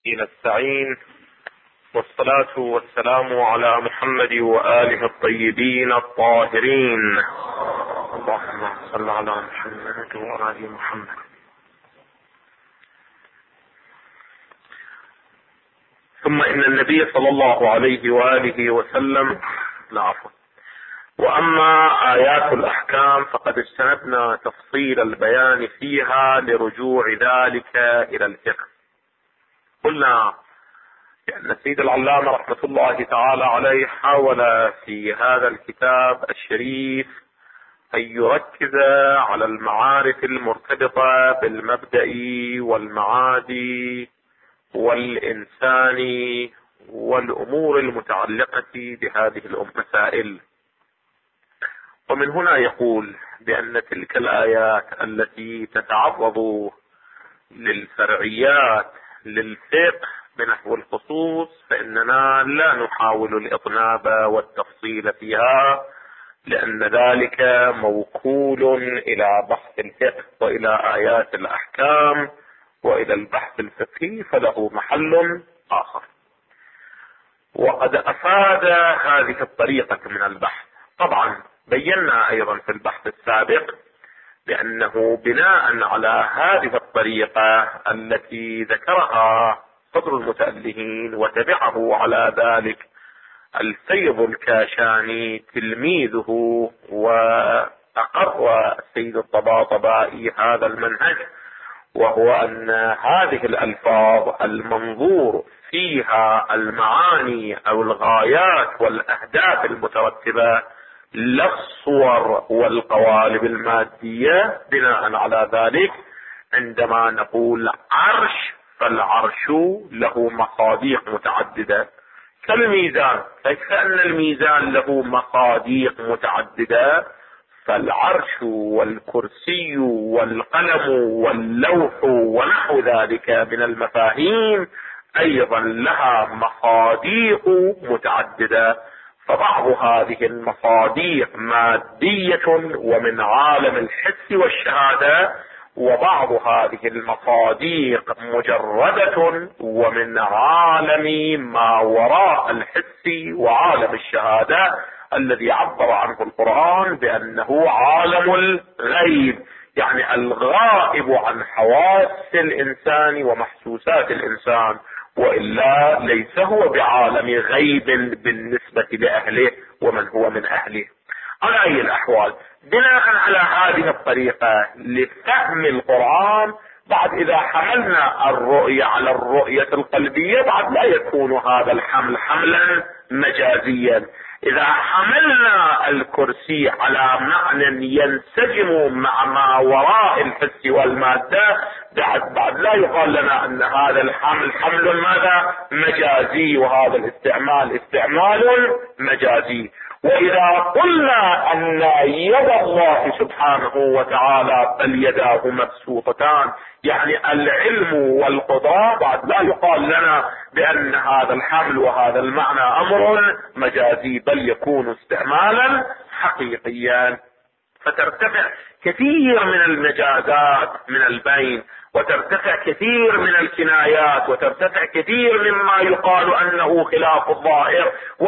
نستعين، والصلاة والسلام على محمد وآله الطيبين الطاهرين. اللهم صل على محمد وآل محمد. ثم إن النبي صلى الله عليه وآله وسلم وأما آيات الأحكام فقد استندنا تفصيل البيان فيها لرجوع ذلك إلى الفقه. قلنا بأن سيد العلامة رحمة الله تعالى عليه حاول في هذا الكتاب الشريف أن يركز على المعارف المرتبطة بالمبدأ والمعادي والإنسان والأمور المتعلقة بهذه المسائل. ومن هنا يقول بأن تلك الآيات التي تتعرض للفرعيات للفقه بنحو الخصوص فإننا لا نحاول الإطناب والتفصيل فيها، لأن ذلك موكول إلى بحث الفقه وإلى آيات الأحكام وإلى البحث الفقهي، فله محل آخر. وقد أفاد هذه الطريقة من البحث. طبعا بينا أيضا في البحث السابق بأنه بناء على هذه الطريقة التي ذكرها صدر المتألهين وتبعه على ذلك السيد الكاشاني تلميذه، وأقر السيد الطباطبائي هذا المنهج، وهو أن هذه الألفاظ المنظور فيها المعاني أو الغايات والأهداف المترتبة لا الصور والقوالب المادية. بناء على ذلك عندما نقول عرش فالعرش له مصاديق متعددة كالميزان، كيف أن الميزان له مصاديق متعددة، فالعرش والكرسي والقلم واللوح ونحو ذلك من المفاهيم أيضا لها مصاديق متعددة. فبعض هذه المصاديق مادية ومن عالم الحس والشهادة، وبعض هذه المصاديق مجردة ومن عالم ما وراء الحس وعالم الشهادة الذي عبر عنه القرآن بأنه عالم الغيب، يعني الغائب عن حواس الإنسان ومحسوسات الإنسان، وإلا ليس هو بعالم غيب بالنسبة لأهله ومن هو من أهله. على أي الأحوال بناء على هذه الطريقة لفهم القرآن، بعد إذا حملنا الرؤية على الرؤية القلبية بعد لا يكون هذا الحمل حملا مجازيا. إذا حملنا الكرسي على معنى ينسجم مع ما وراء الحس والمادة بعد لا يقال لنا أن هذا الحمل حمل ماذا مجازي، وهذا الاستعمال استعمال مجازي. وإذا قلنا أن يد الله سبحانه وتعالى بل يداه مبسوطتان، يعني العلم والقضاء، بعد لا يقال لنا بأن هذا الحمل وهذا المعنى أمر مجازي، بل يكون استعمالا حقيقيا. فترتفع كثير من المجازات من البين، وترتفع كثير من الكنايات، وترتفع كثير مما يقال أنه خلاف الظاهر،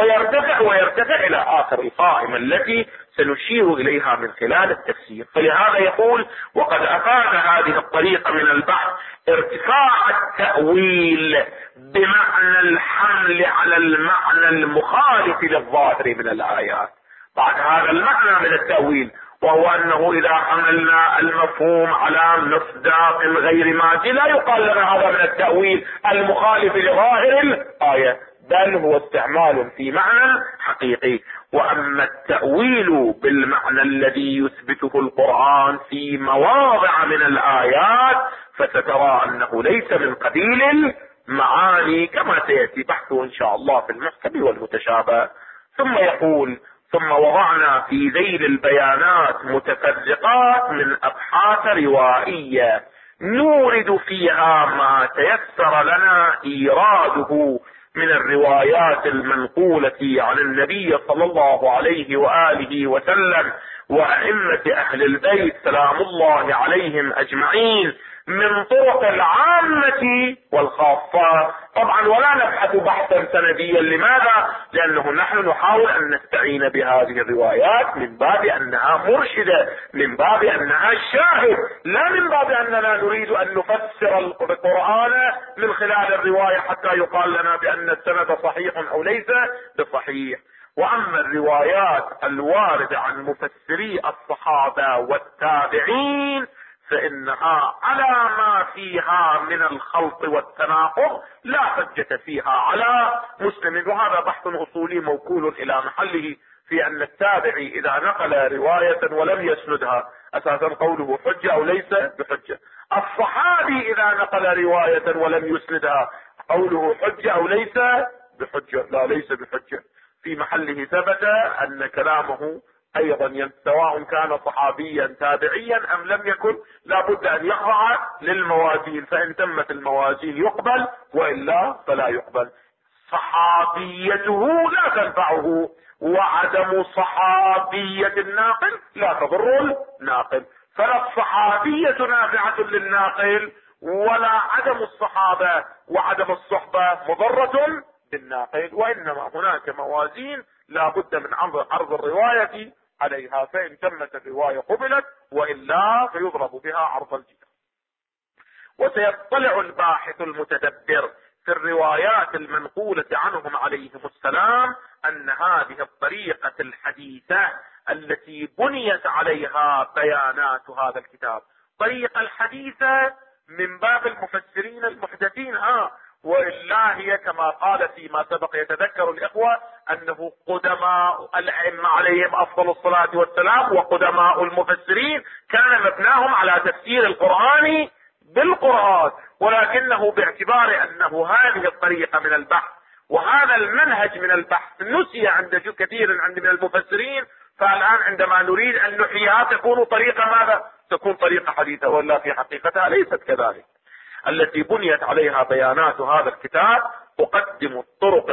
ويرتفع إلى آخر القائمة التي سنشير إليها من خلال التفسير. فلهذا يقول وقد أفاد هذه الطريقة من البحث ارتفاع التأويل بمعنى الحمل على المعنى المخالف للظاهر من الآيات. بعد هذا المعنى من التأويل، وهو أنه إذا حملنا المفهوم على مصداق غير مادي لا يقال لنا هذا من التأويل المخالف لظاهر الآية، بل هو استعمال في معنى حقيقي. وأما التأويل بالمعنى الذي يثبته القرآن في مواضع من الآيات فسترى أنه ليس من قبيل المعاني كما سيأتي بحثه إن شاء الله في المحكم والمتشابه. ثم يقول ثم وضعنا في ذيل البيانات متفرقات من أبحاث روائية نورد فيها ما تيسر لنا إيراده من الروايات المنقولة عن النبي صلى الله عليه وآله وسلم، وأئمة أهل البيت سلام الله عليهم أجمعين من طرق العامة والخاصة. طبعا ولا نبحث بحثا سنديا. لماذا؟ لأنه نحن نحاول أن نستعين بهذه الروايات من باب أنها مرشدة، من باب أنها شاهد، لا من باب أننا نريد أن نفسر القرآن من خلال الرواية حتى يقال لنا بأن السند صحيح أو ليس بصحيح. واما الروايات الواردة عن مفسري الصحابة والتابعين فانها على ما فيها من الخلط والتناقض لا حجة فيها على مسلم. وهذا بحث اصولي موكول الى محله في ان التابعي اذا نقل رواية ولم يسندها اساسا قوله حجة او ليس بحجة. الصحابي اذا نقل رواية ولم يسندها قوله حجة او ليس بحجة. لا، ليس بحجة. في محله ثبت ان كلامه ايضا سواء كان صحابيا تابعيا ام لم يكن لا بد ان يخضع للموازين، فان تمت الموازين يقبل والا فلا يقبل. صحابيته لا تنفعه وعدم صحابية الناقل لا تضر الناقل. فلا الصحابية نافعة للناقل ولا عدم الصحابة وعدم الصحبة مضرة بالناقل، وانما هناك موازين لا بد من عرض الرواية عليها، فان تمت الرواية قبلت والا فيضرب بها عرض الجدار. وسيطلع الباحث المتدبر في الروايات المنقولة عنهم عليهم السلام ان هذه الطريقة الحديثة التي بنيت عليها بيانات هذا الكتاب طريقة الحديثة من باب المفسرين المحدثين، وإلا هي كما قال فيما سبق يتذكر الإخوة أنه قدماء الأئمة عليهم أفضل الصلاة والسلام وقدماء المفسرين كان مبناهم على تفسير القرآن بالقرآن، ولكنه باعتبار أنه هذه الطريقة من البحث وهذا المنهج من البحث نسي عند كثير من المفسرين، فالآن عندما نريد أن نحييها تكون طريقة ماذا؟ تكون طريقة حديثة، ولا في حقيقتها ليست كذلك. التي بنيت عليها بيانات هذا الكتاب أقدم الطرق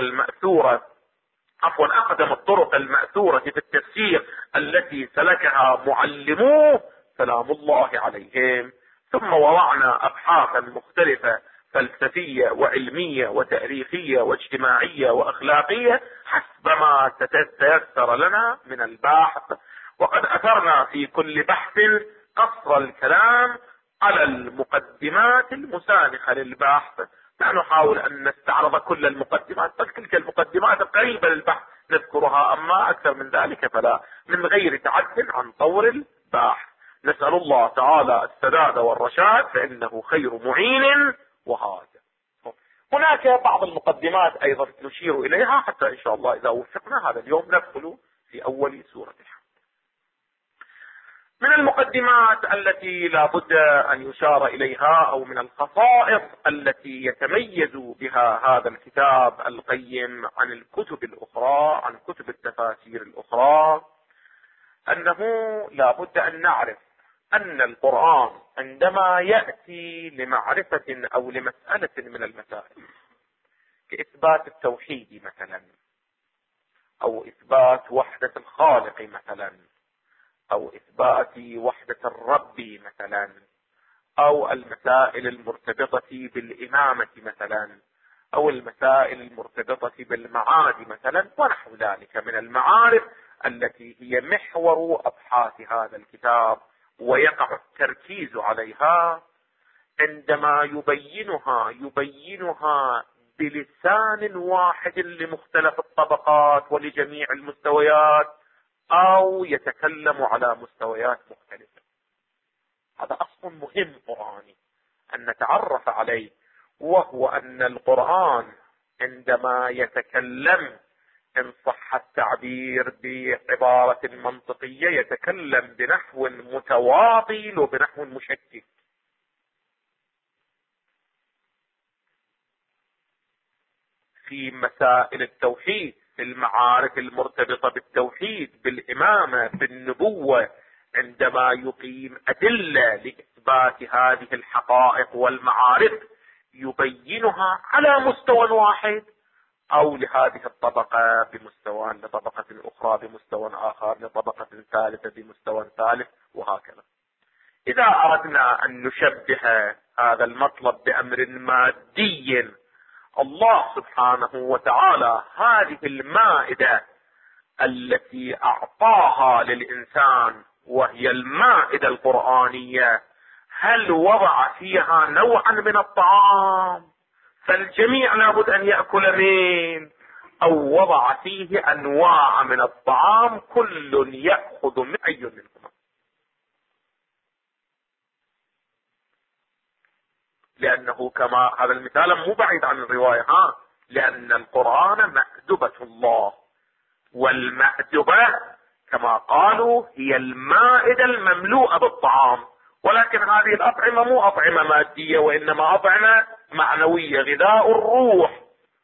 المأثورة في التفسير التي سلكها معلموه سلام الله عليهم. ثم وضعنا أبحاثا مختلفة فلسفية وعلمية وتاريخية واجتماعية وأخلاقية حسب ما تتيسر لنا من البحث، وقد أثرنا في كل بحث قصر الكلام على المقدمات المسانخة للبحث. لا نحاول أن نستعرض كل المقدمات، بل تلك المقدمات القريبة للبحث نذكرها، أما أكثر من ذلك فلا، من غير تعد عن طور البحث. نسأل الله تعالى السداد والرشاد فإنه خير معين وهذا. هناك بعض المقدمات أيضا نشير إليها حتى إن شاء الله إذا وفقنا هذا اليوم ندخل في أول سورة الحمد. من المقدمات التي لا بد أن يشار إليها أو من الخصائص التي يتميز بها هذا الكتاب القيم عن الكتب الأخرى، عن كتب التفاسير الأخرى، أنه لا بد أن نعرف أن القرآن عندما يأتي لمعرفة أو لمسألة من المسائل كإثبات التوحيد مثلا، أو إثبات وحدة الخالق مثلا، أو إثبات وحدة الرب مثلا، أو المسائل المرتبطة بالإمامة مثلا، أو المسائل المرتبطة بالمعاد مثلا ونحو ذلك من المعارف التي هي محور أبحاث هذا الكتاب ويقع التركيز عليها، عندما يبينها بلسان واحد لمختلف الطبقات ولجميع المستويات، أو يتكلم على مستويات مختلفة. هذا أصل مهم قرآني أن نتعرف عليه، وهو أن القرآن عندما يتكلم إن صح التعبير بعبارة منطقية يتكلم بنحو متواطي وبنحو مشكك. في مسائل التوحيد، في المعارف المرتبطة بالتوحيد، بالإمامة، بالنبوة، عندما يقيم أدلة لإثبات هذه الحقائق والمعارف يبينها على مستوى واحد، أو لهذه الطبقة بمستوى، لطبقة أخرى بمستوى آخر، لطبقة ثالثة بمستوى ثالث، وهكذا. إذا أردنا أن نشبه هذا المطلب بأمر مادي، الله سبحانه وتعالى هذه المائدة التي أعطاها للإنسان وهي المائدة القرآنية، هل وضع فيها نوعا من الطعام فالجميع لابد أن يأكل منه، أو وضع فيه أنواع من الطعام كل يأخذ من أي منهما؟ لأنه كما هذا المثال مو بعيد عن الرواية، لأن القرآن مأدبة الله، والمأدبة كما قالوا هي المائدة المملوءة بالطعام، ولكن هذه الأطعمة مو أطعمة مادية، وإنما أطعمة معنوية، غذاء الروح.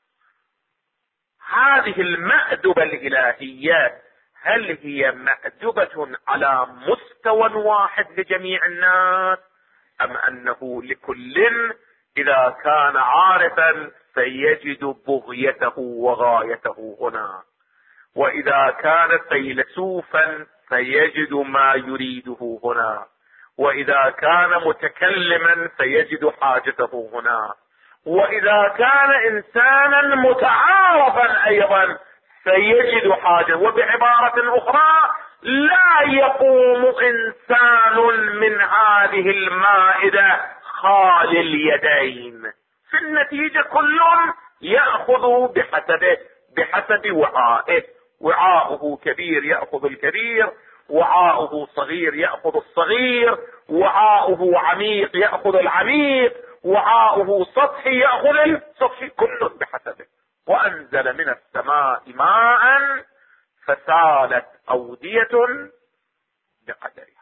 هذه المأدبة الإلهية هل هي مأدبة على مستوى واحد لجميع الناس، أم أنه لكل إذا كان عارفا سيجد بغيته وغايته هنا، وإذا كان فيلسوفا سيجد ما يريده هنا، وإذا كان متكلما سيجد حاجته هنا، وإذا كان إنسانا متعارفا أيضا سيجد حاجة. وبعبارة أخرى لا يقوم إنسان من هذه المائدة خالي اليدين، في النتيجة كل يأخذ بحسب وعائه، وعاؤه كبير يأخذ الكبير، وعاؤه صغير يأخذ الصغير، وعاؤه عميق يأخذ العميق، وعاؤه سطحي يأخذ السطحي، كل بحسبه. وأنزل من السماء ماء فسالت أودية بقدرها،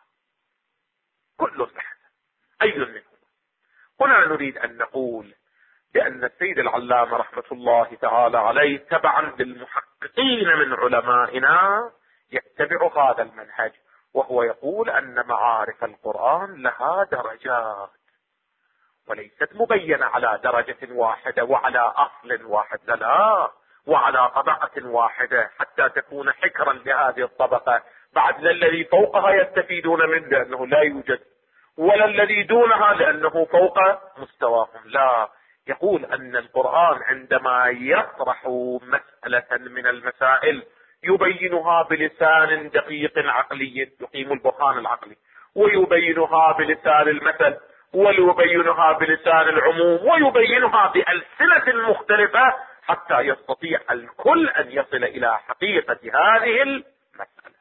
كل بحسب أي منهم. هنا نريد أن نقول بأن السيد العلامة رحمة الله تعالى عليه تبعا للمحققين من علمائنا يتبع هذا المنهج، وهو يقول أن معارف القرآن لها درجات، وليست مبينة على درجة واحدة وعلى أصل واحد، لا، وعلى طبقة واحدة حتى تكون حكرا لهذه الطبقة، بعد الذي فوقها يستفيدون منه لأنه لا يوجد، ولا الذي دونها لأنه فوق مستواهم، لا. يقول أن القرآن عندما يطرح مسألة من المسائل يبينها بلسان دقيق عقلي يقيم البرهان العقلي، ويبينها بلسان المثل، ويبينها بلسان العموم، ويبينها بألسنة مختلفة حتى يستطيع الكل أن يصل إلى حقيقة هذه المسألة.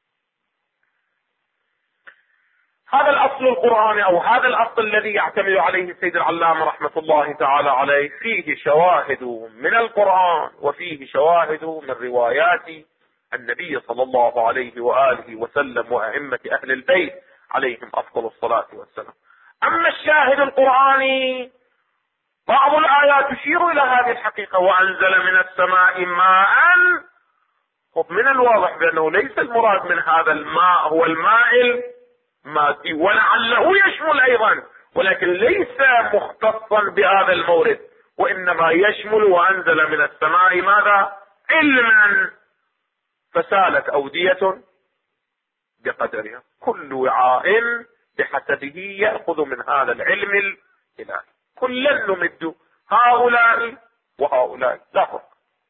هذا الأصل القرآني، أو هذا الأصل الذي يعتمد عليه السيد العلامة رحمة الله تعالى عليه، فيه شواهد من القرآن وفيه شواهد من روايات النبي صلى الله عليه وآله وسلم وأئمة أهل البيت عليهم أفضل الصلاة والسلام. أما الشاهد القرآني بعض الآيات تشير إلى هذه الحقيقة، وأنزل من السماء ماء. من الواضح بأنه ليس المراد من هذا الماء هو الماء المادي، ولعله يشمل أيضا، ولكن ليس مختصا بهذا المورد، وإنما يشمل وأنزل من السماء ماذا؟ علما، فسالت أودية بقدرها، كل وعاء بحسبه يأخذ من هذا العلم الإلهي، كلا نمد هؤلاء وهؤلاء لا فرق.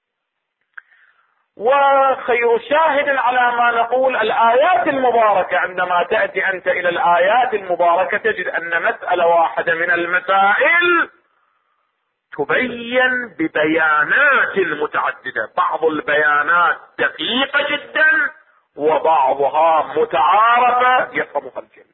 وخير شاهد على ما نقول الآيات المباركة، عندما تأتي أنت إلى الآيات المباركة تجد أن مسألة واحدة من المسائل تبين ببيانات متعددة، بعض البيانات دقيقة جدا وبعضها متعارفة يفهمها الجميع.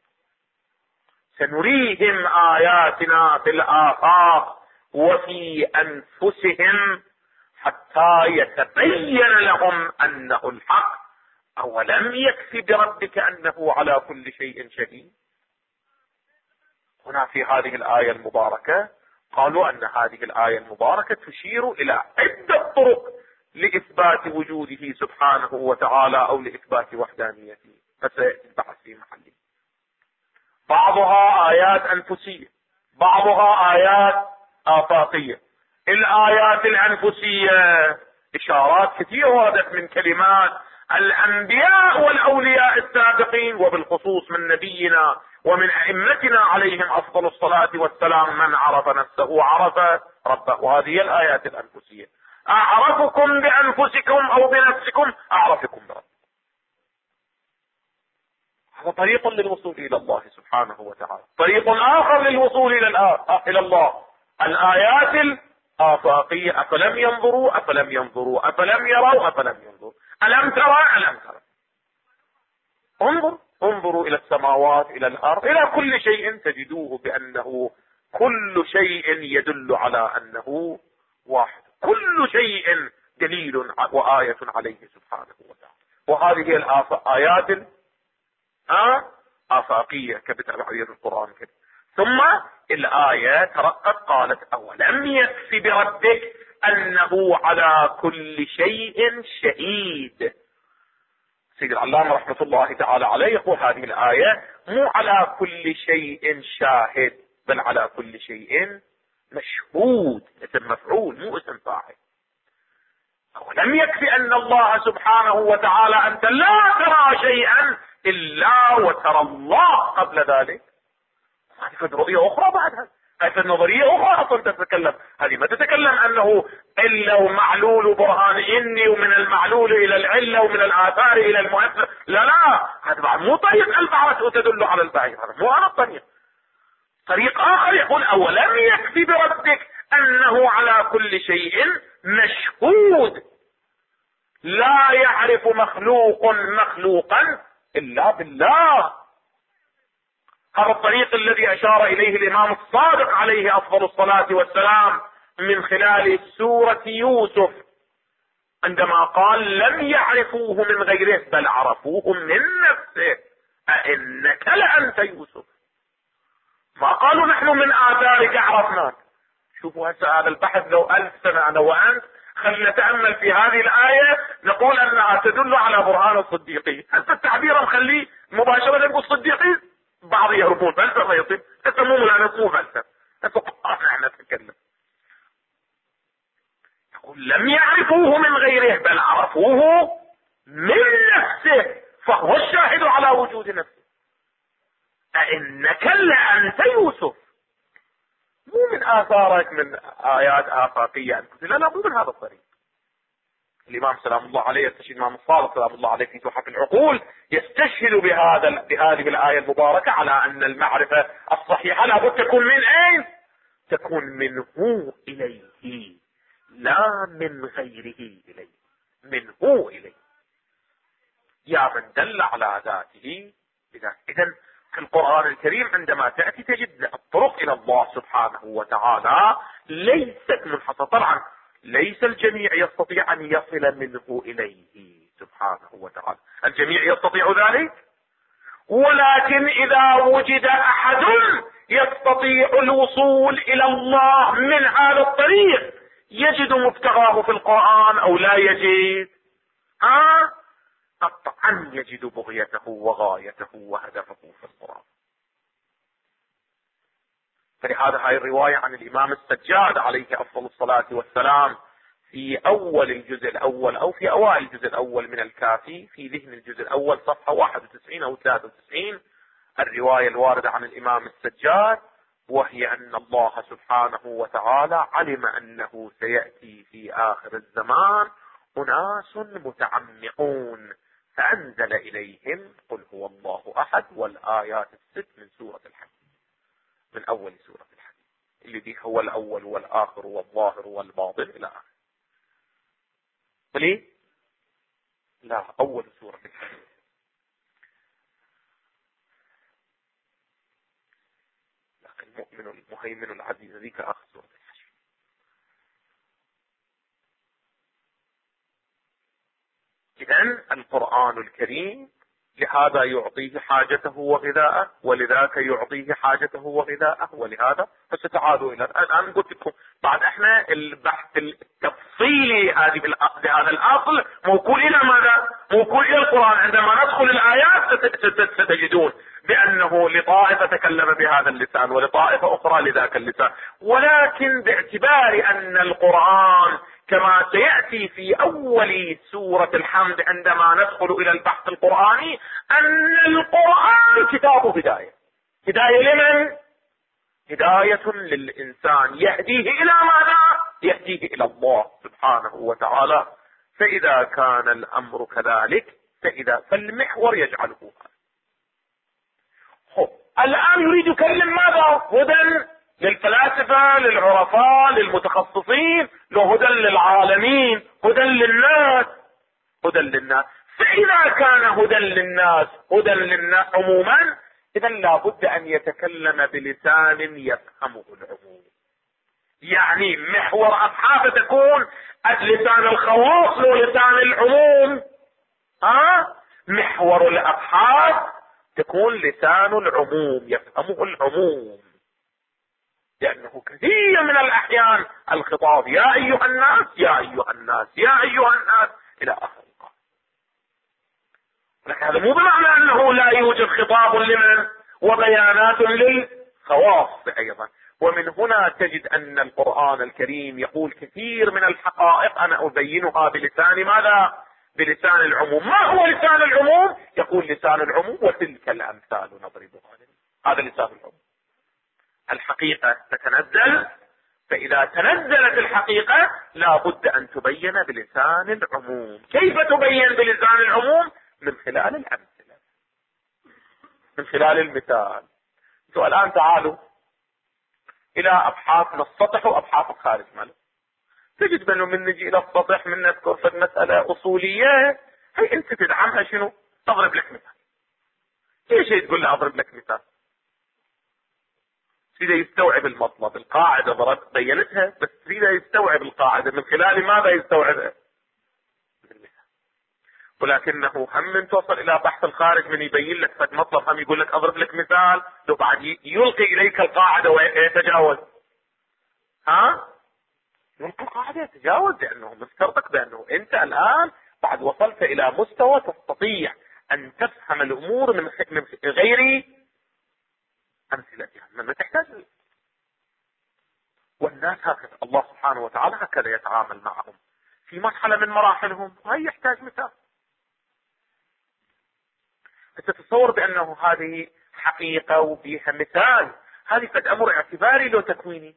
سنريهم آياتنا في الآفاق وفي أنفسهم حتى يتبين لهم أنه الحق. أولم يكفي بربك أنه على كل شيء شهيد؟ هنا في هذه الآية المباركة قالوا أن هذه الآية المباركة تشير إلى عدة طرق لإثبات وجوده سبحانه وتعالى أو لإثبات وحدانيته، فسيأتي البحث في محله. بعضها آيات أنفسية، بعضها آيات آفاقية، الآيات الأنفسية إشارات كثيرة وردت من كلمات الأنبياء والأولياء السابقين، وبالخصوص من نبينا ومن أئمتنا عليهم أفضل الصلاة والسلام: من عرف نفسه عرف ربه. هذه الآيات الأنفسية: أعرفكم بأنفسكم أو بنفسكم أعرفكم بربكم. هذا طريق للوصول إلى الله سبحانه وتعالى. طريق آخر للوصول إلى الله: الآيات الآفاقية: أفلم ينظروا أفلم ينظروا أفلم يروا أفلم ينظروا ألم ترى ألم ترى. انظروا إلى السماوات إلى الأرض إلى كل شيء تجدوه بأنه كل شيء يدل على أنه واحد، كل شيء دليل وآية عليه سبحانه وتعالى. وهذه الآيات آفاقية كبتعبير القرآن كده. ثم الآية ترقت قالت: أولم يكفي بربك أنه على كل شيء شهيد. سيد العلامة رحمة الله تعالى عليه يقول هذه الآية مو على كل شيء شاهد، بل على كل شيء مشهود. اسم مفعول مو اسم فاعل. أولم يكفي أن الله سبحانه وتعالى أنت لا ترى شيئا إلا وترى الله قبل ذلك. هذه رؤية أخرى بعدها، هذه النظرية أخرى أصلا تتكلم. هذه ما تتكلم أنه إلا ومعلول برهان إني، ومن المعلول إلى العلة، ومن الآثار إلى المؤثر. لا هذا بعد مو طريق البعث وتدل على البعيد، هذا مو هذا الطريق. طريق آخر يقول: أولم يكفي بربك أنه على كل شيء مشهود، لا يعرف مخلوق مخلوقا إلا بالله. هذا الطريق الذي أشار إليه الإمام الصادق عليه أفضل الصلاة والسلام من خلال سورة يوسف عندما قال: لم يعرفوه من غيره بل عرفوه من نفسه أئنك لأنت يوسف. ما قالوا نحن من آثارك عرفناك. شوفوا هسه هذا البحث لو 1000 سنة أنا وأنت خلينا نتأمل في هذه الآية نقول أنها تدل على برهان الصديقين. هسه التعبير نخليه مباشرة نقول الصديقين بعض يهربون فلسفة يصير. هسه مو لا نقول فلسفة، هسه نحن نتكلم. يقول: لم يعرفوه من غيره بل عرفوه من نفسه فهو الشاهد على وجود نفسه أئنك لأنت يوسف. مو من آثارك من آيات آفاقية، لا مو من هذا الطريق. الإمام سلام الله عليه يستشهد، الإمام الصادق سلام الله عليه في تحف العقول يستشهد بهذه الآية المباركة على أن المعرفة الصحيحة لابد تكون من أين؟ تكون منه إليه، لا من غيره إليه، منه إليه. يا من دل على ذاته إذن في القرآن الكريم عندما تأتي تجد الطرق إلى الله سبحانه وتعالى ليست منحصرة. طبعا ليس الجميع يستطيع أن يصل منه إليه سبحانه وتعالى، الجميع يستطيع ذلك، ولكن إذا وجد أحد يستطيع الوصول إلى الله من هذا الطريق يجد مبتغاه في القرآن أو لا يجد؟ قطعا يجد بغيته وغايته وهدفه في القرآن. فلهذا هاي الرواية عن الإمام السجاد عليه أفضل الصلاة والسلام في أول الجزء الأول أو في أوائل الجزء الأول من الكافي، في ذهن الجزء الأول صفحة 91 أو 93، الرواية الواردة عن الإمام السجاد، وهي أن الله سبحانه وتعالى علم أنه سيأتي في آخر الزمان أناس متعمقون فأنزل إليهم قل هو الله أحد والآيات 6 من سورة الحديد، من أول سورة الحديد الذي هو الأول والآخر والظاهر والباطن إلى آخر. وليه؟ لا، أول سورة الحديد. لكن المؤمن المهيمن العزيز ذيك آخر سورة الحديد. إذن القرآن الكريم لهذا يعطيه حاجته وغذاءه، ولذاك يعطيه حاجته وغذاءه، ولهذا فستعادوا إلى الآن قلت لكم بعد احنا البحث التفصيلي بهذا الأصل موكول إلى ماذا؟ موكول إلى القرآن. عندما ندخل الآيات ستجدون بأنه لطائفة تكلم بهذا اللسان ولطائفة أخرى لذاك اللسان، ولكن باعتبار ان القرآن كما سيأتي في اول سورة الحمد عندما ندخل الى البحث القرآني ان القرآن كتاب هداية. هداية لمن؟ هداية للإنسان يهديه إلى ماذا؟ يهديه إلى الله سبحانه وتعالى. فإذا كان الأمر كذلك فالمحور يجعله. الآن يريد يكلم ماذا؟ هدى للفلاسفة، للعرفاء، للمتخصصين، هدى للعالمين، هدى للناس، هدى للناس. فإذا كان هدى للناس، هدى للناس عموما، إذا لابد أن يتكلم بلسان يفهمه العموم. يعني محور أصحابه تكون لسان الخواص ولسان العموم. محور الأصحاب تكون لسان العموم يفهمه العموم، لأنه كثير من الأحيان الخطاب يا أيها الناس يا أيها الناس يا أيها الناس إلى آخر القول. لكن هذا مو بمعنى أنه لا يوجد خطاب لمن وبيانات للخواص أيضا. ومن هنا تجد أن القرآن الكريم يقول كثير من الحقائق أنا أبينها بلسان ماذا؟ بلسان العموم. ما هو لسان العموم؟ يقول لسان العموم وتلك الأمثال نضربها. هذا لسان العموم. الحقيقة تتنزل، فإذا تنزلت الحقيقة لا بد أن تبين بلسان العموم. كيف تبين بلسان العموم؟ من خلال الأمثلة، من خلال المثال. الآن تعالوا إلى أبحاث من السطح وأبحاث الخارج منه. تجد بأنه من نجي إلى السطح من نذكر في مسألة أصولية، هي أنت تدعمها شنو؟ تضرب لك مثال. ليش تقول له أضرب لك مثال؟ إذا يستوعب المطلب. القاعدة ضربت بينتها، بس إذا يستوعب القاعدة من خلال ماذا يستوعبها؟ ولكنه هم من توصل إلى بحث الخارج من يبين لك فد مطلب هم يقول لك أضرب لك مثال، لو بعد يلقي إليك القاعدة ويتجاوز. يلقي القاعدة يتجاوز، لأنه مفترضك بأنه أنت الآن بعد وصلت إلى مستوى تستطيع أن تفهم الأمور من غير أمثلتها، ما تحتاج. والناس هكذا، الله سبحانه وتعالى هكذا يتعامل معهم في مرحلة من مراحلهم، وهي يحتاج مثال. تتصور بأنه هذه حقيقة وبيها مثال، هذه قد أمر اعتباري لو تكويني.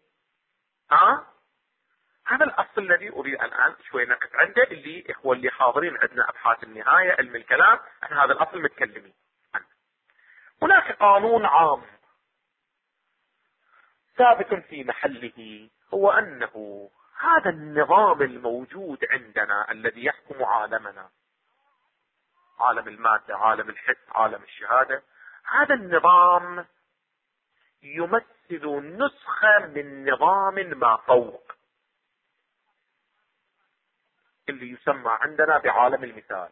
هذا الأصل الذي أريد الآن شوي نقف عنده، اللي هو اللي حاضرين عندنا أبحاث النهاية علم الكلام، احنا هذا الأصل متكلمين عنه. هناك قانون عام ثابت في محله، هو أنه هذا النظام الموجود عندنا الذي يحكم عالمنا، عالم المادة، عالم الحس، عالم الشهادة، هذا النظام يمثل نسخة من نظام ما فوق، اللي يسمى عندنا بعالم المثال.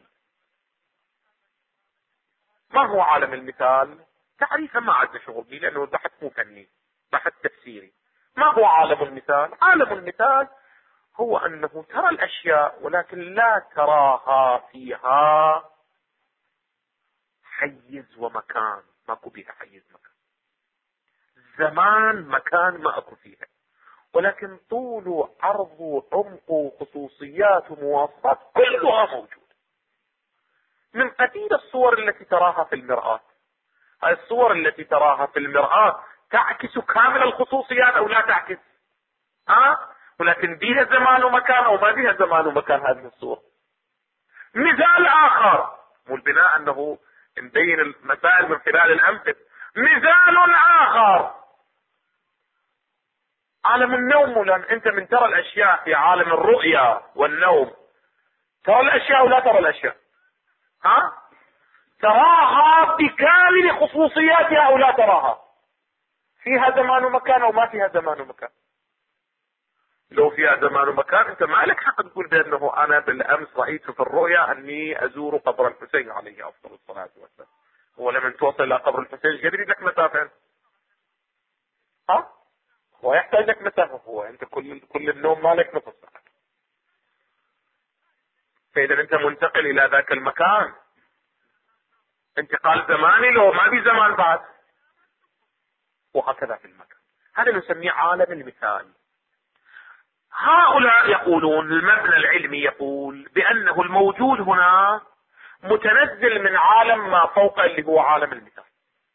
ما هو عالم المثال؟ تعريفا ما عندنا شغل به لأنه البحث مو فني، بحث تفسيري. ما هو عالم المثال؟ عالم المثال هو أنه ترى الأشياء ولكن لا تراها فيها حيز ومكان، ماكو بيها حيز مكان، زمان مكان ما اكو فيها، ولكن طول وعرض وعمق وخصوصيات ومواصفات كلها موجودة. من قبيل الصور التي تراها في المرآة. هذه الصور التي تراها في المرآة تعكس كامل الخصوصيات او لا تعكس؟ ولكن بيها زمان ومكان او ما بيها زمان ومكان هذه الصور. مثال اخر، مو البناء انه نبين المسائل من خلال الامثله. مثال اخر عالم النوم، لان انت من ترى الاشياء في عالم الرؤيا والنوم، ترى الاشياء ولا ترى الاشياء؟ تراها بكامل خصوصياتها او لا تراها؟ فيها زمان ومكان او ما فيها زمان ومكان؟ لو فيها زمان ومكان انت ما لك حق تقول بانه انا بالامس رايت في الرؤيا اني ازور قبر الحسين عليه افضل الصلاه والسلام. هو لما توصل الى قبر الحسين يدري لك مسافه؟ هو يحتاج لك مسافه. هو انت كل النوم مالك نصف ساعه، فاذا انت منتقل الى ذاك المكان انتقال زماني لو ما في زمان بعد، وهكذا في المكان. هذا نسميه عالم المثال. هؤلاء يقولون، المبنى العلمي يقول بأنه الموجود هنا متنزل من عالم ما فوق اللي هو عالم المثال،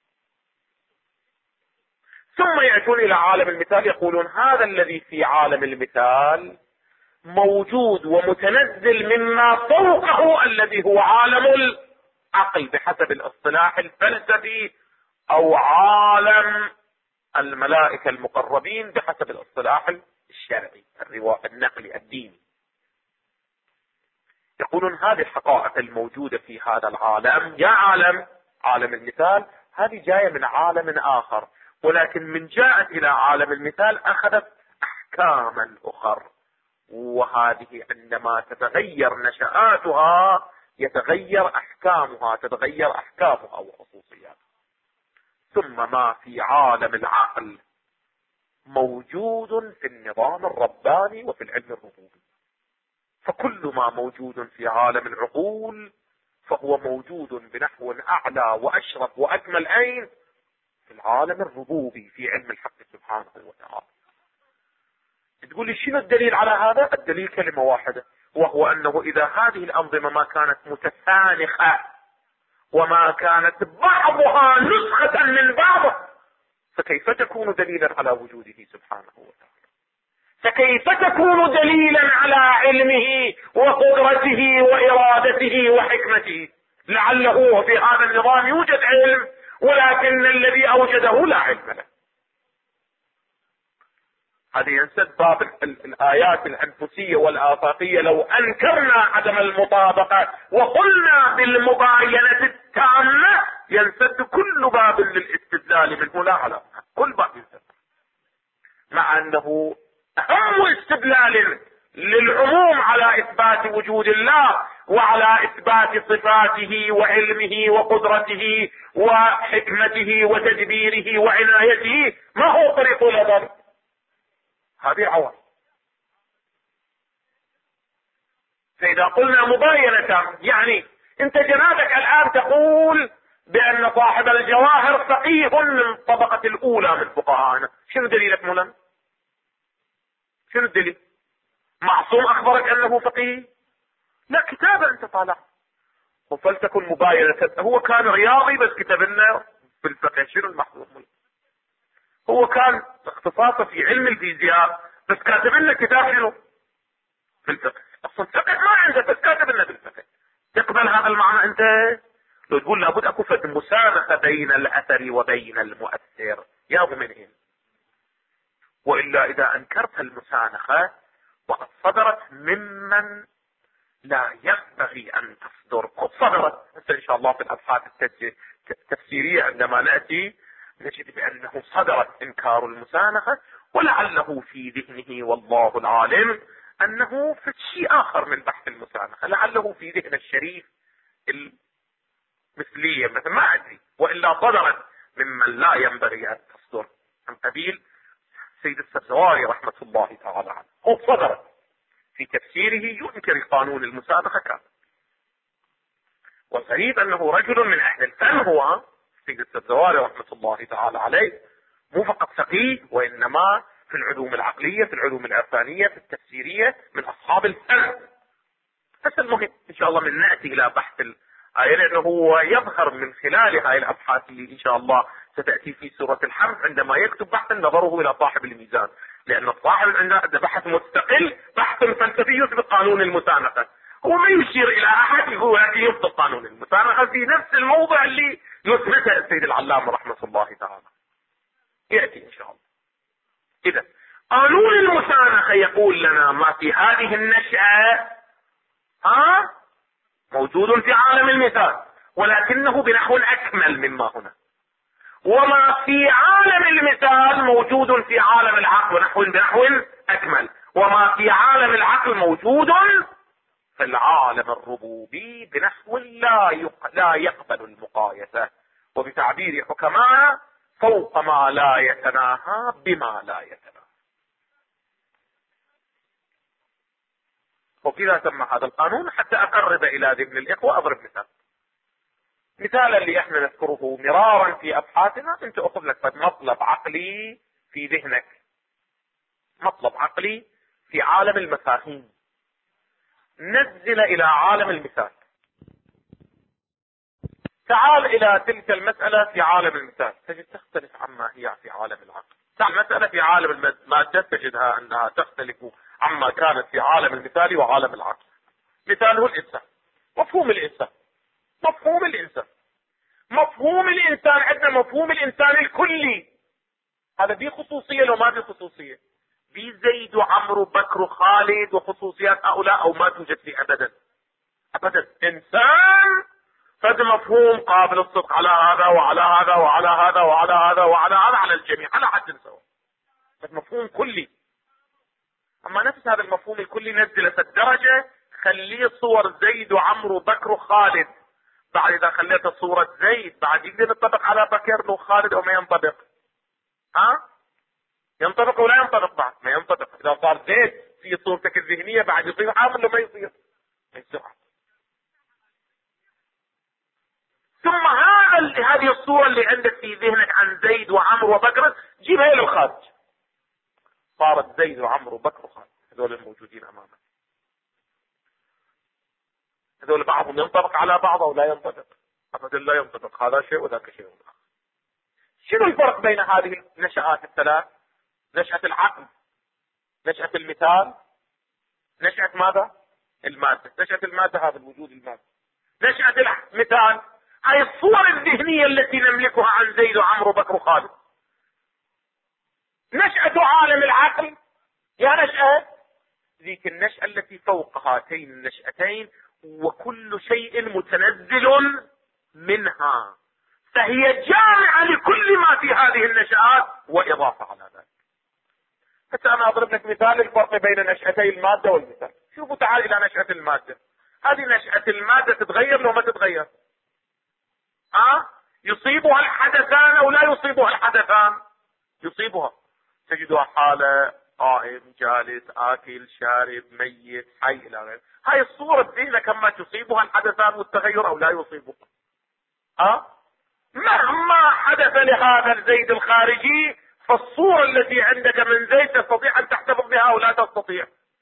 ثم يأتون إلى عالم المثال يقولون هذا الذي في عالم المثال موجود ومتنزل مما فوقه الذي هو عالم العقل بحسب الاصطلاح الفلسفي، أو عالم الملائكة المقربين بحسب الاصطلاح الشرعي النقلي الديني. يقولون هذه الحقائق الموجودة في هذا العالم، يا عالم المثال، هذه جاية من عالم آخر، ولكن من جاءت إلى عالم المثال أخذت أحكاما أخرى، وهذه عندما تتغير نشآتها يتغير أحكامها، تتغير أحكامها وخصوصياتها. ثم ما في عالم العقل موجود في النظام الرباني وفي العلم الربوبي، فكل ما موجود في عالم العقول فهو موجود بنحو أعلى وأشرف وأكمل أين؟ في العالم الربوبي في علم الحق سبحانه وتعالى. تقول لي شنو الدليل على هذا؟ الدليل كلمة واحدة، وهو أنه إذا هذه الأنظمة ما كانت متسانخة وما كانت بعضها نسخة من بعض، فكيف تكون دليلا على وجوده سبحانه وتعالى؟ فكيف تكون دليلا على علمه وقدرته وإرادته وحكمته؟ لعله في هذا النظام يوجد علم، ولكن الذي أوجده لا علم له. هذه ينسد باب الآيات الأنفسية والآفاقية. لو أنكرنا عدم المطابقة وقلنا بالمباينة التامة ينسد كل باب للاستدلال منه لا علاقة، كل باب ينسد، مع أنه أهم استدلال للعموم على إثبات وجود الله وعلى إثبات صفاته وعلمه وقدرته وحكمته وتدبيره وعنايته ما هو طريق الأدب؟ هذه عوام. فإذا قلنا مباينة يعني أنت جنابك الآن تقول بأن صاحب الجواهر فقيه من الطبقة الأولى من فقهائنا، شنو دليلك مولانا؟ شنو الدليل؟ معصوم أخبرك أنه فقيه؟ لا، كتابة أنت طالع. فلتكن مباينة. هو كان رياضي بس كتب لنا في الفقه، شنو المحظوظ؟ هو كان اختصاصه في علم الفيزياء بس كاتب لنا كتاب شنو؟ في الفقه. اصلا الفقه ما عنده بس كاتب لنا بالفقه. تقبل هذا المعنى انت؟ لو تقول لابد اكو مسانخه بين الاثر وبين المؤثر، يا ابو منين؟ والا اذا انكرت المسانخه وقد صدرت ممن لا ينبغي ان تصدر، قد صدرت ان شاء الله في الابحاث التفسيريه عندما ناتي نجد بأنه صدرت إنكار المسانخة، ولعله في ذهنه والله العالم أنه في شيء آخر من بحث المسانخة، لعله في ذهن الشريف المثلية مثلا، ما أدري، وإلا صدرت ممن لا ينبغي أن تصدر، عن قبيل سيد السبزواري رحمة الله تعالى عنه، قد صدرت في تفسيره ينكر قانون المسانخة كامل. والغريب أنه رجل من أهل الفن، هو سيد السبزواري رحمة الله تعالى عليه، مو فقط فقيه وإنما في العلوم العقلية، في العلوم العرفانية، في التفسيرية، من أصحاب الفن. بس المهم إن شاء الله من نأتي إلى بحث الآية، لأنه هو يظهر من خلال هاي الأبحاث اللي إن شاء الله ستأتي في سورة الحمد عندما يكتب بحثا نظره إلى صاحب الميزان، لأن الصاحب عنده بحث مستقل، بحث فلسفي يثبت قانون المسانخة، هو ما يشير إلى أحد هو لكن يثبت قانون المسانخة في نفس الموضع اللي يثبته السيد العلامة رحمة الله تعالى. يأتي إن شاء الله. إذا قانون المسانخة يقول لنا ما في هذه النشأة موجود في عالم المثال، ولكنه بنحو أكمل مما هنا، وما في عالم المثال موجود في عالم العقل بنحو أكمل، وما في عالم العقل موجود في العالم الربوبي بنحو لا يقبل المقايسة، وبتعبير حكماء فوق ما لا يتناهى بما لا يتناهى. وكذا تم هذا القانون. حتى أقرب إلى ذهن الإخوة أضرب مثالا اللي احنا نذكره مرارا في أبحاثنا. انت أخذ لك مطلب عقلي في ذهنك مطلب عقلي في عالم المفاهيم، نزل الى عالم المثال. تعال الى تلك المسألة في عالم المثال تجد تختلف عما هي في عالم العقل. المسألة في عالم المادة تجدها انها تختلف عما كانت في عالم المثال وعالم العقل. مثاله الانسان، مفهوم الانسان، مفهوم الانسان، مفهوم الانسان عندنا مفهوم الانسان الكلي، هذا بيه خصوصية لو ما بيه خصوصية؟ بيه زيد وعمرو وبكر وخالد وخصوصيات هؤلاء او ما توجد فيه ابدا ابدا. انسان فهذا مفهوم قابل الصدق على هذا وعلى هذا وعلى هذا وعلى هذا وعلى هذا على الجميع على حد سواء، مفهوم كلي. اما نفس هذا المفهوم الكلي نزل في الدرجة خليه صور زيد وعمرو وبكر وخالد، بعد اذا خليته صورة زيد بعد يقدر ينطبق على بكر وخالد او ما ينطبق؟ ينطبق ولا ينطبق؟ بعد ما ينطبق. اذا صار زيد في صورتك الذهنية بعد يصير عامل لو ما يصير؟ ما يصير. ثم هذه الصورة اللي عندك في ذهنك عن زيد وعمرو وبكر جيبها الى الخارج، صارت زيد وعمرو وبكر وخالد هذول الموجودين امامك، هذول بعضهم ينطبق على بعض او لا ينطبق؟ ابدا لا ينطبق، هذا شيء وذاك شيء اخر. شنو الفرق بين هذه النشآت الثلاث؟ نشأة العقل، نشأة المثال، نشأة ماذا؟ المادة. نشأة المادة هذا الوجود المادي. نشأة المثال هاي الصور الذهنية التي نملكها عن زيد وعمرو وبكر وخالد. نشأة عالم العقل يا نشأة ذيك النشأة التي فوق هاتين النشأتين وكل شيء متنزل منها، فهي جامعة لكل ما في هذه النشآت وإضافة على ذلك. حتى أنا أضرب لك مثال الفرق بين نشأتي المادة والمثال. شوفوا تعال إلى نشأة المادة. هذه نشأة المادة تتغير لو ما تتغير؟ يصيبها الحدثان أو لا يصيبها الحدثان؟ يصيبها، تجدها حالة قائم جالس آكل شارب ميت حي إلى غيره. هاي الصورة الذهنية كما تصيبها الحدثان والتغير أو لا يصيبها؟ مهما حدث لهذا الزيد الخارجي فالصورة التي عندك من زيد تستطيع أن تحتفظ بها أو لا تستطيع؟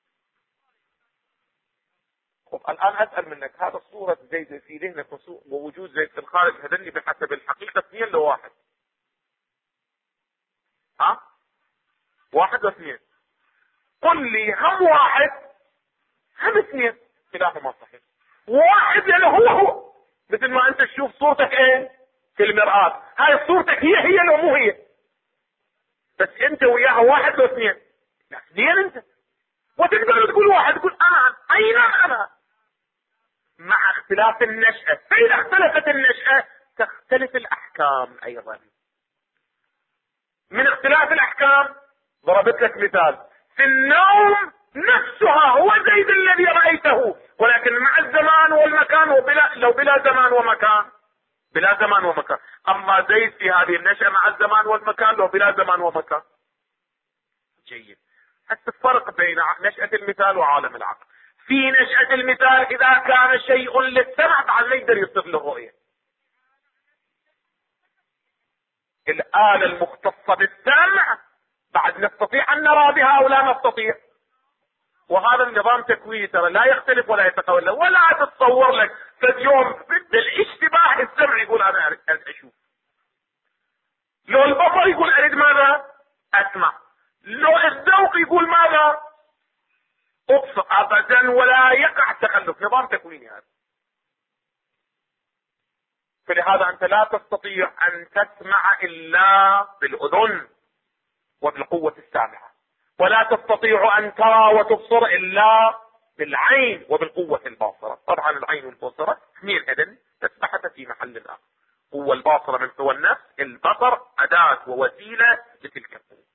الآن أسأل منك، هذا الصورة زيد في ذهنك ووجود زيد في الخارج هذني بحسب الحقيقة 2 لواحد؟ واحد واثنين. قل لي هم واحد هم 2 كلاهما صحيح. واحد يعني هو مثل ما أنت تشوف صورتك في المرآة، هاي صورتك هي لو مو هي، بس أنت وياها 1 و2. لا 2 أنت، وتقدر تقول واحد تقول أنا أين أنا، مع اختلاف النشأة. فإذا اختلفت النشأة تختلف الأحكام أيضا. من اختلاف الأحكام ضربت لك مثال، في النوم نفسها هو زيد الذي رأيته ولكن مع الزمان والمكان لو بلا زمان ومكان، بلا زمان ومكان. أما زيد في هذه النشأة مع الزمان والمكان لو بلا زمان ومكان. جيد. حتى الفرق بين نشأة المثال وعالم العقل، في نشأة المثال إذا كان شيء للسمع بعد ما يقدر يصير له رؤية. الآلة المختصة بالسمع بعد نستطيع أن نرى بها أو لا نستطيع، وهذا النظام تكويني ترى لا يختلف ولا يتقول ولا تتصور لك فاليوم بالاشتباه السمع يقول أنا أريد أشوف، لو البصر يقول أريد ماذا؟ أسمع، لو الذوق يقول ماذا؟ أبصر. أبدا ولا يقع تخلف، نظام تكويني هذا. فلهذا أنت لا تستطيع أن تسمع إلا بالأذن وبالقوة السامعة، ولا تستطيع أن ترى وتبصر إلا بالعين وبالقوة الباصرة. طبعا العين والبصرة 2 إذن تسبحت في محل آخر. قوة الباصرة من قوى النفس، البصر أداة ووسيلة لتلك القوة.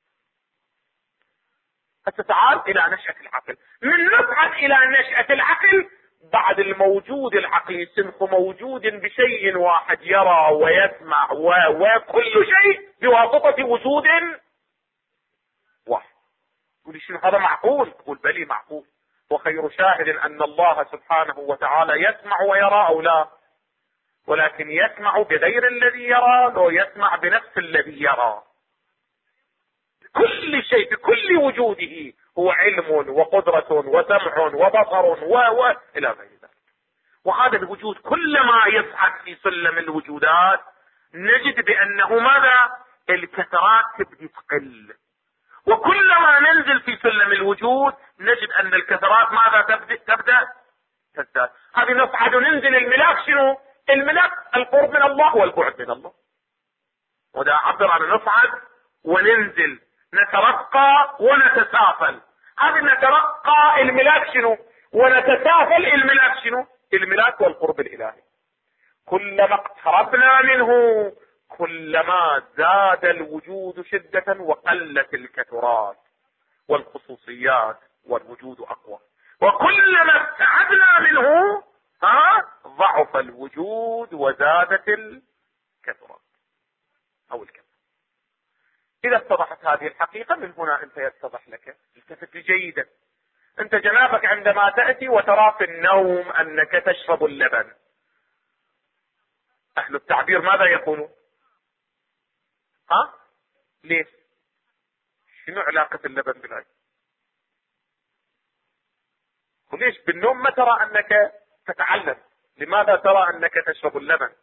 فتتعال إلى نشأة العقل. من نصعد إلى نشأة العقل بعد الموجود العقلي سنخ موجود بشيء واحد يرى ويسمع وكل شيء بواسطة وجود واحد. تقول شنو هذا معقول؟ تقول بلي معقول، وخير شاهد أن الله سبحانه وتعالى يسمع ويرى أو لا، ولكن يسمع بغير الذي يرى لو يسمع بنفس الذي يرى. بكل شيء، بكل وجوده هو علم وقدرة وسمع وبصر إلى غير ذلك. وهذا الوجود كلما يصعد في سلم الوجودات نجد بأنه ماذا؟ الكثرات تبدي تقل، وكلما ننزل في سلم الوجود نجد أن الكثرات ماذا تبدأ تزداد. هذه نصعد وننزل، الملاك شنو؟ الملاك القرب من الله والبعد من الله. وده عبر عن نصعد وننزل، نترقى ونتسافل. هذه نترقى الملاك شنو؟ ونتسافل الملاك شنو؟ الملاك والقرب الإلهي. كلما اقتربنا منه كلما زاد الوجود شدة وقلت الكثرات والخصوصيات والوجود أقوى. وكلما ابتعدنا منه ضعف الوجود وزادت الكثرات أو الكثرة. إذا اتضحت هذه الحقيقة من هنا أنت يتضح لك، التفت جيدا. أنت جنابك عندما تأتي وترى في النوم أنك تشرب اللبن، أهل التعبير ماذا يقولون؟ ليش؟ شنو علاقة اللبن بالعين؟ وليش بالنوم ما ترى أنك تتعلم؟ لماذا ترى أنك تشرب اللبن؟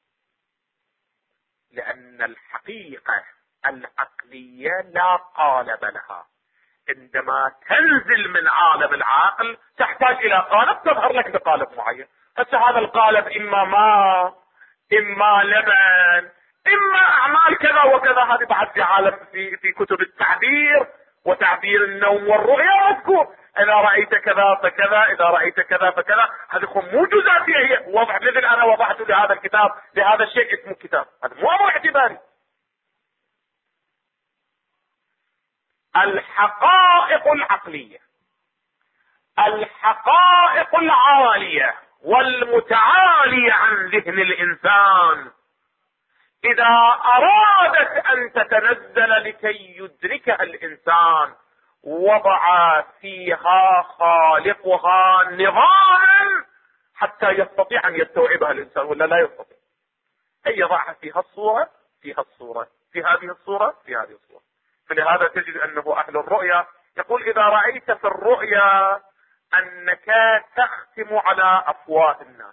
لأن الحقيقة العقلية لا قالب لها. عندما تنزل من عالم العقل تحتاج إلى قالب، تظهر لك بقالب معين. هسه هذا القالب إما ماء، إما لبن، إما أعمال كذا وكذا. هذه بعد في عالم في كتب التعبير وتعبير النوم والرؤيا مذكور. إذا رأيت كذا فكذا، إذا رأيت كذا فكذا. هذه مو جزئية، هي وضع مثل أنا وضعت لهذا الكتاب لهذا الشيء اسمه كتاب، هذا مو أمر اعتباري. الحقائق العقلية، الحقائق العالية والمتعالية عن ذهن الإنسان إذا أرادت أن تتنزل لكي يدركها الإنسان وضع فيها خالقها نظاما حتى يستطيع أن يستوعبها الإنسان، ولا لا يستطيع. أي يضعها فيها الصورة، فيها الصورة، في هذه الصورة، في هذه الصورة. فلهذا تجد أنه أهل الرؤيا يقول إذا رأيت في الرؤيا أنك تختم على أفواه الناس،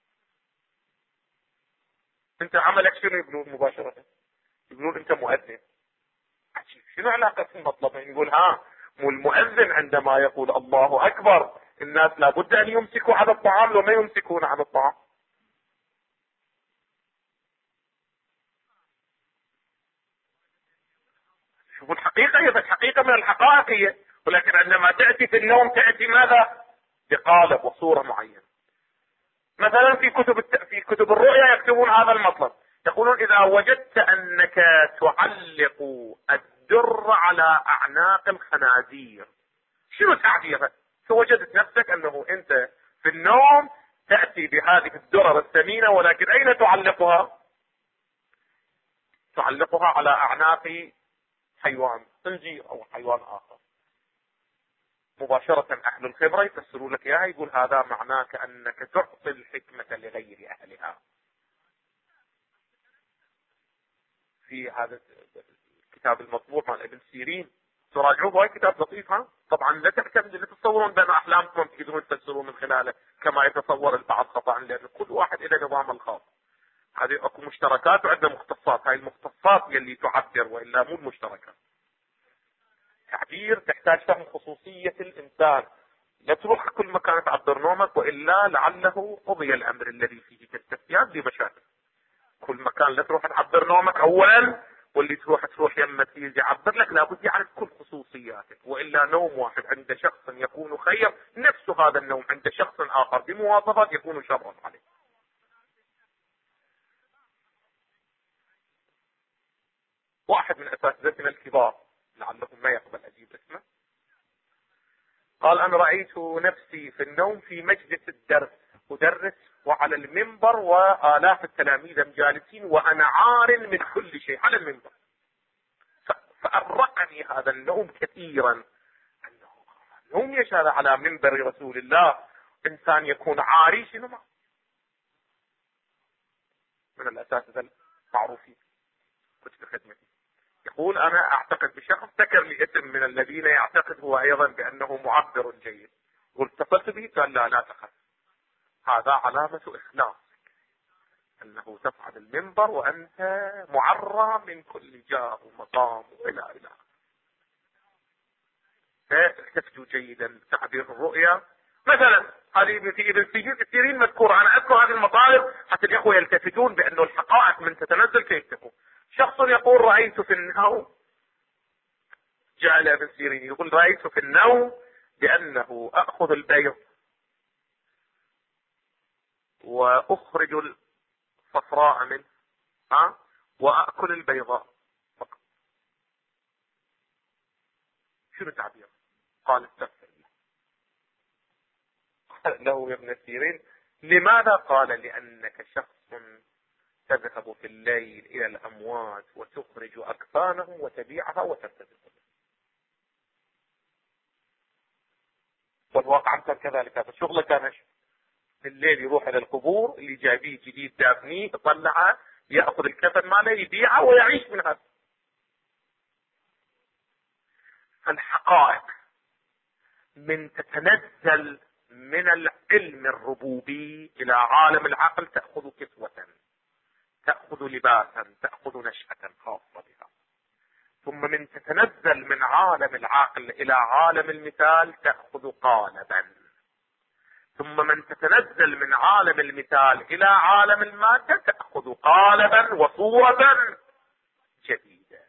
أنت عملك شنو؟ يقولون مباشرة، يقولون أنت مؤذن. عجيب، شنو علاقة المطلبين؟ يقول مو المؤذن عندما يقول الله أكبر الناس لابد أن يمسكوا على الطعام، لو ما يمسكون على الطعام. شوفوا الحقيقة، هي حقيقة من الحقائق هي، ولكن عندما تأتي في النوم تأتي ماذا؟ بقالب وصورة معينة. مثلا في كتب الرؤيا يكتبون هذا المطلب، يقولون إذا وجدت أنك تعلق الدر على أعناق الخنازير، شنو تعبيرها؟ فوجدت نفسك أنه أنت في النوم تأتي بهذه الدرر الثمينة، ولكن أين تعلقها؟ تعلقها على أعناق حيوان خنزير أو حيوان آخر. مباشرة أهل الخبرة يفسروا لك إياها، يقول هذا معناه كأنك تعطي الحكمة لغير أهلها. في هذا الكتاب المطبوع مع ابن سيرين تراجعوه، هاي كتاب لطيف. طبعا لا تعتمد، لا تتصورون بأن أحلامكم تقدرون تفسرون من خلاله كما يتصور البعض خطأ، لأن كل واحد إلى نظام الخاص. هذه أكو مشتركات وعندنا مختصات، هاي المختصات يلي تعبر وإلا مو المشتركات. تعبير تحتاج فهم خصوصية الإنسان، لا تروح كل مكان تعبر نومك، وإلا لعله قضي الأمر الذي فيه تستفيد بمشاكل. كل مكان لا تروح تعبر نومك أولا، واللي تروح يمك يجي يعبر لك، لابد يعرف كل خصوصياتك، وإلا نوم واحد عند شخص يكون خير، نفس هذا النوم عند شخص آخر بمواصفات يكون شرا عليه. واحد من أساتذتنا الكبار لعلكم ما يقبل أجيب اسمه قال أنا رأيت نفسي في النوم في مجلس الدرس أدرس وعلى المنبر وآلاف التلاميذ جالسين وأنا عار من كل شيء على المنبر. فأرقني هذا النوم كثيرا، أنه نوم يشهد على منبر رسول الله إنسان يكون عاري، شنو من الأساتذة المعروفين كنت بخدمتي يقول أنا أعتقد بشخص، ذكر لي اسم من الذين يعتقد هو أيضا بأنه معبر جيد. قلت اتصلت به؟ قال لا تخف، هذا علامة إخلاص، أنه تصعد المنبر وأنت معرى من كل جاه ومقام وإلى فاستفتوا جيدا تعبير الرؤيا. مثلا هذه ابن سيرين مذكور. أنا أذكر هذه المطالب حتى الإخوة يلتفتون بأنه الحقائق من تتنزل كيف تكون. شخص يقول رأيت في النوم، جاء ابن سيرين يقول رأيت في النوم بأنه أخذ البيض وأخرج الصفراء منه وأكل البيضاء فقط. شنو تعبير؟ قال استغفر الله. قال له يا ابن سيرين لماذا؟ قال لأنك شخص تذهب في الليل إلى الأموات وتخرج أكفانهم وتبيعها وترتزق. والواقع أمثل كذلك. هذا الشغل كان في الليل يروح إلى القبور، اللي جايبيه جديد دافنيه يطلعه يأخذ الكفن ماله يبيعه ويعيش من هذا. الحقائق من تتنزل من العلم الربوبي إلى عالم العقل تأخذ كسوة، تأخذ لباسا، تأخذ نشأة خاصة بها. ثم من تتنزل من عالم العقل إلى عالم المثال تأخذ قالبا. ثم من تتنزل من عالم المثال إلى عالم المادة تأخذ قالبا وصورة جديدة.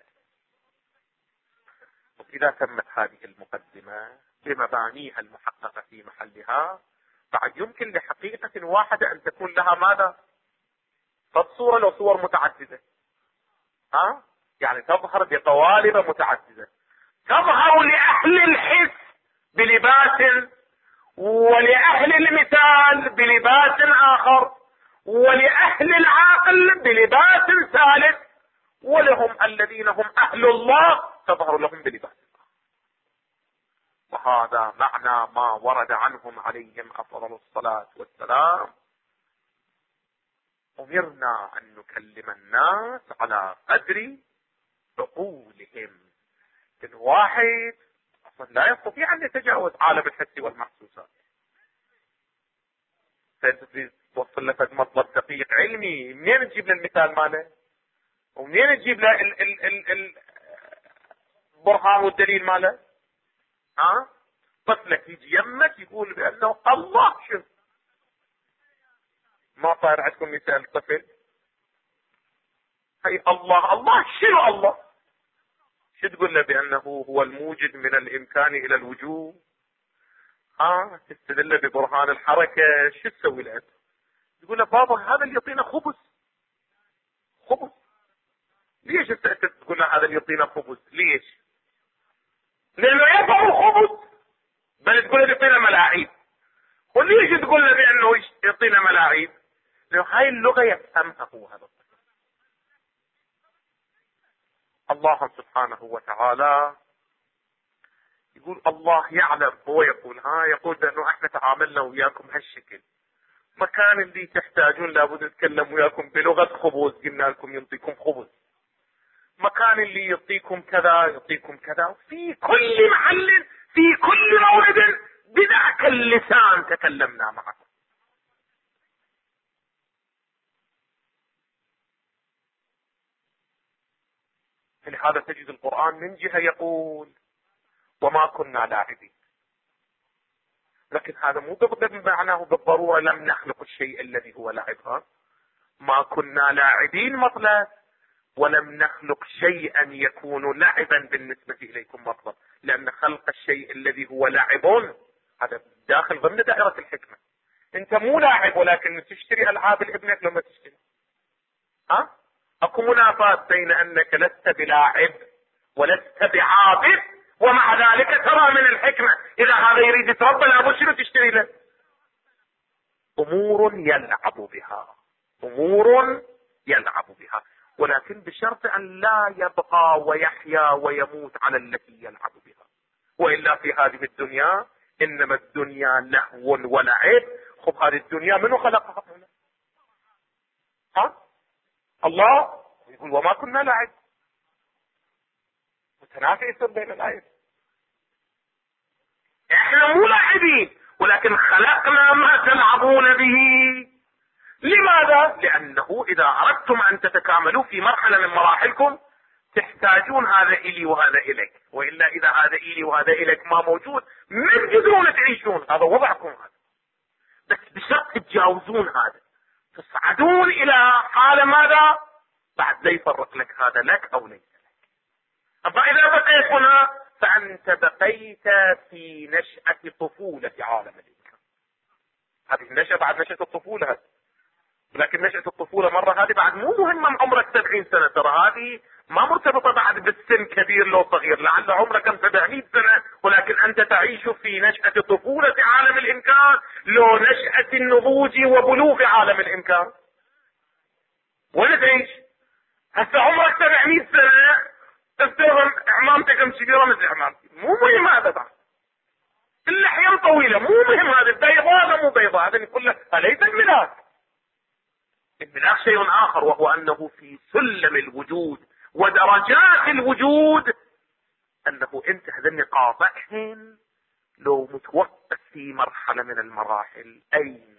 وإذا تمت هذه المقدمة بمبانيها المحققة في محلها، بعد يمكن لحقيقة واحدة أن تكون لها ماذا؟ قد صورة لو صور متعددة، يعني تظهر بقوالب متعددة. تظهر لأهل الحس بلباس، ولأهل المثال بلباس آخر، ولأهل العقل بلباس ثالث، ولهم الذين هم أهل الله تظهر لهم بلباس. وهذا معنى ما ورد عنهم عليهم أفضل الصلاة والسلام: أمرنا أن نكلم الناس على قدر عقولهم. الواحد أصلا لا يستطيع أن يتجاوز عالم الحس والمحسوسات. توصل له مطلب دقيق علمي، منين نجيب له المثال ماله؟ ومنين نجيب له البرهان والدليل ماله؟ طفلك يجي يمك يقول بأنه الله شوف. ما صار عندكم مثال طفل؟ هي الله شنو الله؟ شو تقول له؟ بأنه هو الموجد من الإمكان إلى الوجود. تستدل ببرهان الحركة. شو تسوي له؟ تقول له بابا هذا اللي يعطينا خبز. ليش تقول له هذا اللي يعطينا خبز؟ ليش؟ لأنه يبغى الخبز. بل تقول له يعطينا ملاعيب. وليش تقول له بأنه يعطينا ملاعيب؟ لأنه هاي اللغة يفهمها هو هذا الطفل. الله سبحانه وتعالى يقول الله يعلم. هو يقول بأنه احنا تعاملنا وياكم هالشكل. مكان اللي تحتاجون لابد نتكلم وياكم بلغة خبز، قلنا لكم يعطيكم خبز. مكان اللي يعطيكم كذا في كل محل في كل مورد بذاك اللسان تكلمنا معكم. لهذا تجد القرآن من جهة يقول وما كنا لاعبين، لكن هذا مو بمعناه بالضرورة لم نخلق الشيء الذي هو لعبها. ما كنا لاعبين مطلب، ولم نخلق شيئا يكون لعبا بالنسبة إليكم مطلب، لأن خلق الشيء الذي هو لعب هذا داخل ضمن دائرة الحكمة. انت مو لاعب، ولكن تشتري ألعاب لابنك لما تشتري. اكو منافاة بين انك لست بلاعب ولست بعابد، ومع ذلك ترى من الحكمة اذا هذا يريد يتربى لابد شنو تشتري له؟ امور يلعب بها، ولكن بشرط ان لا يبقى ويحيا ويموت على التي يلعب بها. والا في هذه الدنيا انما الدنيا لهو ولعب. خب هذه الدنيا منو خلقها؟ الله يقول وما كنا لعب. تنافي يصير بين الآيات. احنا مو لاعبين، ولكن خلقنا ما تلعبون به. لماذا؟ لأنه إذا أردتم أن تتكاملوا في مرحلة من مراحلكم تحتاجون هذا إلي وهذا إليك، وإلا إذا هذا إلي وهذا إليك ما موجود ما تقدرون تعيشون. هذا وضعكم هذا، بس بشرط تتجاوزون هذا، تصعدون إلى حالة ماذا؟ بعد لا يفرق لك هذا لك أو ليس لك. أما إذا بقيت هنا فأنت بقيت في نشأة طفولة عالم الإنسان. هذه النشأة بعد نشأة الطفولة هذه، لكن نشأة الطفولة مرة هذه بعد مو مهمة عمرك 70 سنة، ترى هذه ما مرتبطة بعد بالسن كبير لو صغير، لعل عمرك 700 سنة ولكن أنت تعيش في نشأة طفولة عالم الإمكان لو نشأة النضوج وبلوغ عالم الإمكان. وين تعيش؟ هسه عمرك 700 سنة تفترض اعمامتك كبيرة مثل اعمامتي، مو مهم هذا بعد. اللحية طويلة مو مهم، هذا البيضاء مو بيضاء، هذا كله ليس الملاذ. الملاذ شيء آخر، وهو أنه في سلم الوجود ودرجات الوجود أنه أنت هذني قاطعهن لو متوقف في مرحلة من المراحل. أين؟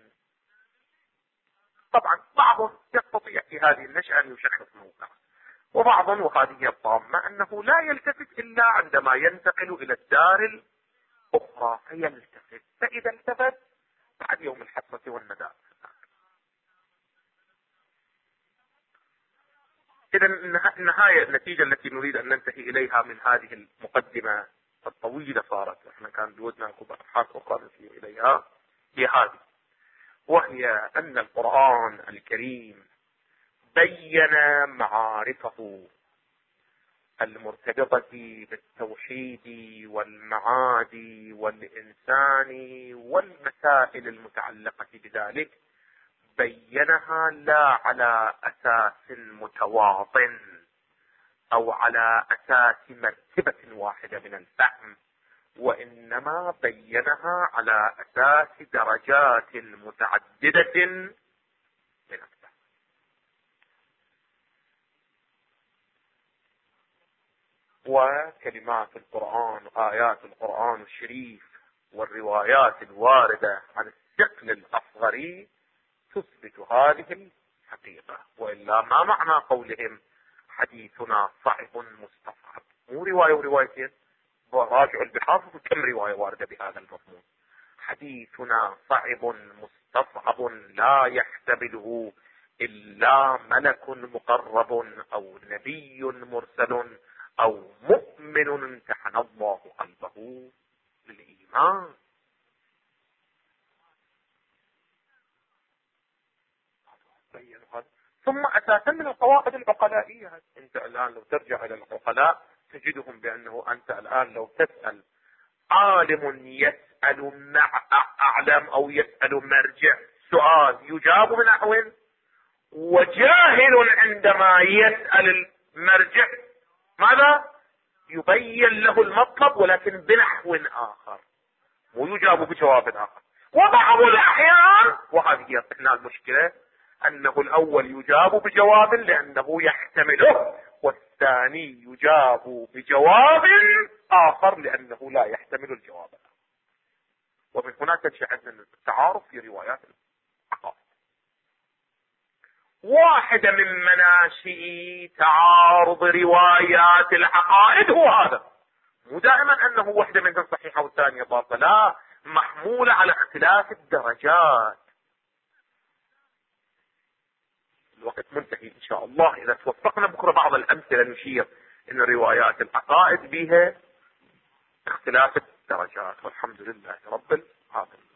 طبعا بعضهم يستطيع في هذه النشأة أن يشخص موقعه، وبعضهم وهذه هي الطامة أنه لا يلتفت إلا عندما ينتقل إلى الدار الأخرى فيلتفت، فإذا التفت بعد يوم الحسرة والندامة. إذا النهاية، النتيجة التي نريد أن ننتهي إليها من هذه المقدمة الطويلة صارت، احنا كان بودنا أبحاث أخرى نسير إليها، هي هذه، وهي أن القرآن الكريم بين معارفه المرتبطة بالتوحيد والمعاد والإنسان والمسائل المتعلقة بذلك، بينها لا على أساس متواطن أو على أساس مرتبة واحدة من الفهم، وإنما بينها على أساس درجات متعددة من الفهم. وكلمات القرآن، آيات القرآن الشريف والروايات الواردة عن الثقل الأصغري تثبت هذه الحقيقة، وإلا ما معنى قولهم حديثنا صعب مستصعب؟ مو رواية وروايتين، راجعوا البحاث كم رواية واردة بهذا المضمون. حديثنا صعب مستصعب لا يحتمله إلا ملك مقرب أو نبي مرسل أو مؤمن امتحن الله قلبه للإيمان. ثم أساسا من القواعد العقلائية، أنت الآن لو ترجع إلى العقلاء تجدهم بأنه أنت الآن لو تسأل عالم يسأل مع أعلم أو يسأل مرجع سؤال يجاب بنحو، وجاهل عندما يسأل المرجع ماذا؟ يبين له المطلب ولكن بنحو آخر، ويجاب بجواب آخر. وبعض الأحيان، وهذه هي المشكلة، أنه الأول يجاب بجواب لأنه يحتمله، والثاني يجاب بجواب آخر لأنه لا يحتمل الجواب. ومن هنا تنشأ عندنا التعارف في روايات العقائد. واحدة من مناشئ تعارض روايات العقائد هو هذا، مو دائما أنه واحدة منها صحيحة والثانية باطلة، لا، محمولة على اختلاف الدرجات. الوقت منتهي إن شاء الله، إذا توفقنا بكرة بعض الأمثلة نشير إن روايات العقائد بها اختلاف الدرجات، والحمد لله رب العالمين.